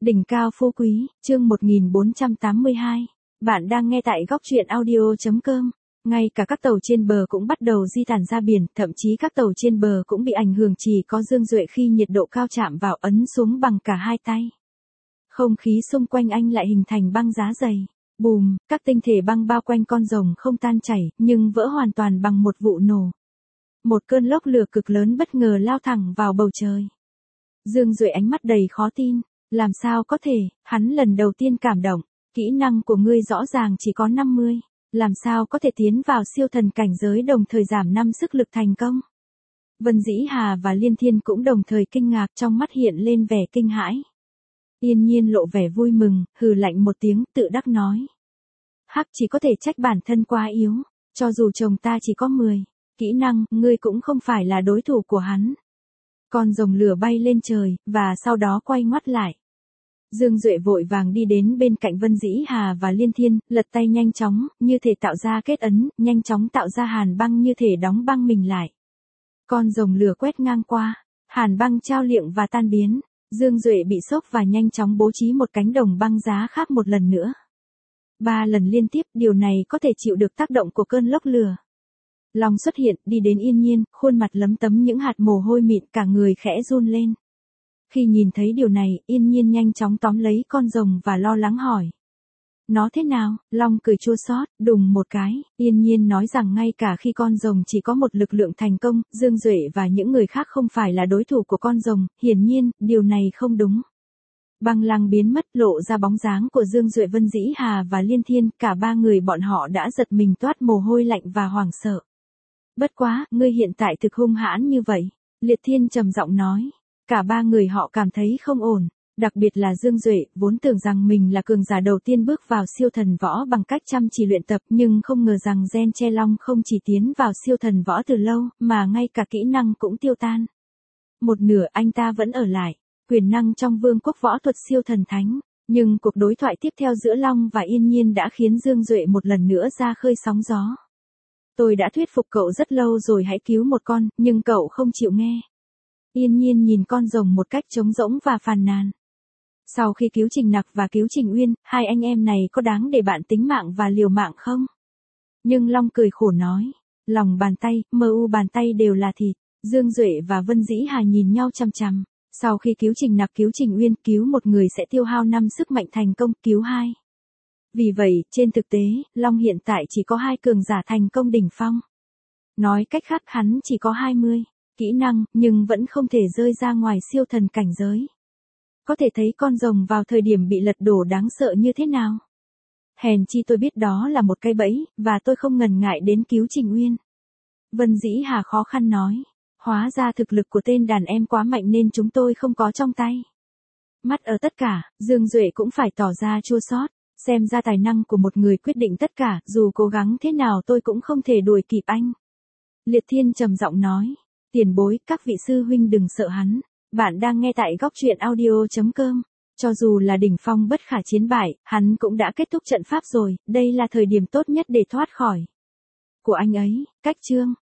Đỉnh cao phú quý, chương 1482. Bạn đang nghe tại góc truyện audio.com. Ngay cả các tàu trên bờ cũng bắt đầu di tản ra biển, thậm chí các tàu trên bờ cũng bị ảnh hưởng, chỉ có Dương Duệ khi nhiệt độ cao chạm vào ấn xuống bằng cả hai tay. Không khí xung quanh anh lại hình thành băng giá dày. Bùm, các tinh thể băng bao quanh con rồng không tan chảy, nhưng vỡ hoàn toàn bằng một vụ nổ. Một cơn lốc lửa cực lớn bất ngờ lao thẳng vào bầu trời. Dương Duệ ánh mắt đầy khó tin. Làm sao có thể, hắn lần đầu tiên cảm động, kỹ năng của ngươi rõ ràng chỉ có 50, làm sao có thể tiến vào siêu thần cảnh giới đồng thời giảm 5 sức lực thành công. Vân Dĩ Hà và Liên Thiên cũng đồng thời kinh ngạc, trong mắt hiện lên vẻ kinh hãi. Yên Nhiên lộ vẻ vui mừng, hừ lạnh một tiếng, tự đắc nói. Hắc, chỉ có thể trách bản thân quá yếu, cho dù chồng ta chỉ có 10 kỹ năng, ngươi cũng không phải là đối thủ của hắn. Con rồng lửa bay lên trời, và sau đó quay ngoắt lại. Dương Duệ vội vàng đi đến bên cạnh Vân Dĩ Hà và Liên Thiên, lật tay nhanh chóng, như thể tạo ra kết ấn, nhanh chóng tạo ra hàn băng như thể đóng băng mình lại. Con rồng lửa quét ngang qua, hàn băng trao liệng và tan biến. Dương Duệ bị sốc và nhanh chóng bố trí một cánh đồng băng giá khác một lần nữa. 3 lần liên tiếp, điều này có thể chịu được tác động của cơn lốc lửa. Long xuất hiện, đi đến Yên Nhiên, khuôn mặt lấm tấm những hạt mồ hôi mịn, cả người khẽ run lên. Khi nhìn thấy điều này, Yên Nhiên nhanh chóng tóm lấy con rồng và lo lắng hỏi. Nó thế nào? Long cười chua xót, đùng một cái, Yên Nhiên nói rằng ngay cả khi con rồng chỉ có một lực lượng thành công, Dương Duệ và những người khác không phải là đối thủ của con rồng, hiển nhiên, điều này không đúng. Băng lăng biến mất, lộ ra bóng dáng của Dương Duệ, Vân Dĩ Hà và Liên Thiên, cả 3 người bọn họ đã giật mình toát mồ hôi lạnh và hoảng sợ. Bất quá, ngươi hiện tại thực hung hãn như vậy, Liệt Thiên trầm giọng nói. Cả 3 người họ cảm thấy không ổn, đặc biệt là Dương Duệ, vốn tưởng rằng mình là cường giả đầu tiên bước vào siêu thần võ bằng cách chăm chỉ luyện tập, nhưng không ngờ rằng Gen Che Long không chỉ tiến vào siêu thần võ từ lâu, mà ngay cả kỹ năng cũng tiêu tan. Một nửa anh ta vẫn ở lại, quyền năng trong vương quốc võ thuật siêu thần thánh, nhưng cuộc đối thoại tiếp theo giữa Long và Yên Nhiên đã khiến Dương Duệ một lần nữa ra khơi sóng gió. Tôi đã thuyết phục cậu rất lâu rồi hãy cứu một con, nhưng cậu không chịu nghe. Yên Nhiên nhìn con rồng một cách trống rỗng và phàn nàn. Sau khi cứu Trình Nặc và cứu Trình Uyên, hai anh em này có đáng để bạn tính mạng và liều mạng không? Nhưng Long cười khổ nói, lòng bàn tay, mu bàn tay đều là thịt. Dương Duệ và Vân Dĩ Hà nhìn nhau chằm chằm. Sau khi cứu Trình Nặc, cứu Trình Uyên, cứu một người sẽ tiêu hao 5 sức mạnh thành công, cứu 2. Vì vậy, trên thực tế, Long hiện tại chỉ có 2 cường giả thành công đỉnh phong. Nói cách khác, hắn chỉ có 20 kỹ năng, nhưng vẫn không thể rơi ra ngoài siêu thần cảnh giới. Có thể thấy con rồng vào thời điểm bị lật đổ đáng sợ như thế nào. Hèn chi tôi biết đó là một cái bẫy, và tôi không ngần ngại đến cứu Trình Uyên. Vân Dĩ Hà khó khăn nói, hóa ra thực lực của tên đàn em quá mạnh nên chúng tôi không có trong tay. Mắt ở tất cả, Dương Duệ cũng phải tỏ ra chua xót, xem ra tài năng của một người quyết định tất cả, dù cố gắng thế nào tôi cũng không thể đuổi kịp anh. Liệt Thiên trầm giọng nói. Tiền bối, các vị sư huynh đừng sợ hắn. Bạn đang nghe tại góc truyện audio.com. Cho dù là đỉnh phong bất khả chiến bại, hắn cũng đã kết thúc trận pháp rồi, đây là thời điểm tốt nhất để thoát khỏi của anh ấy. Cách chương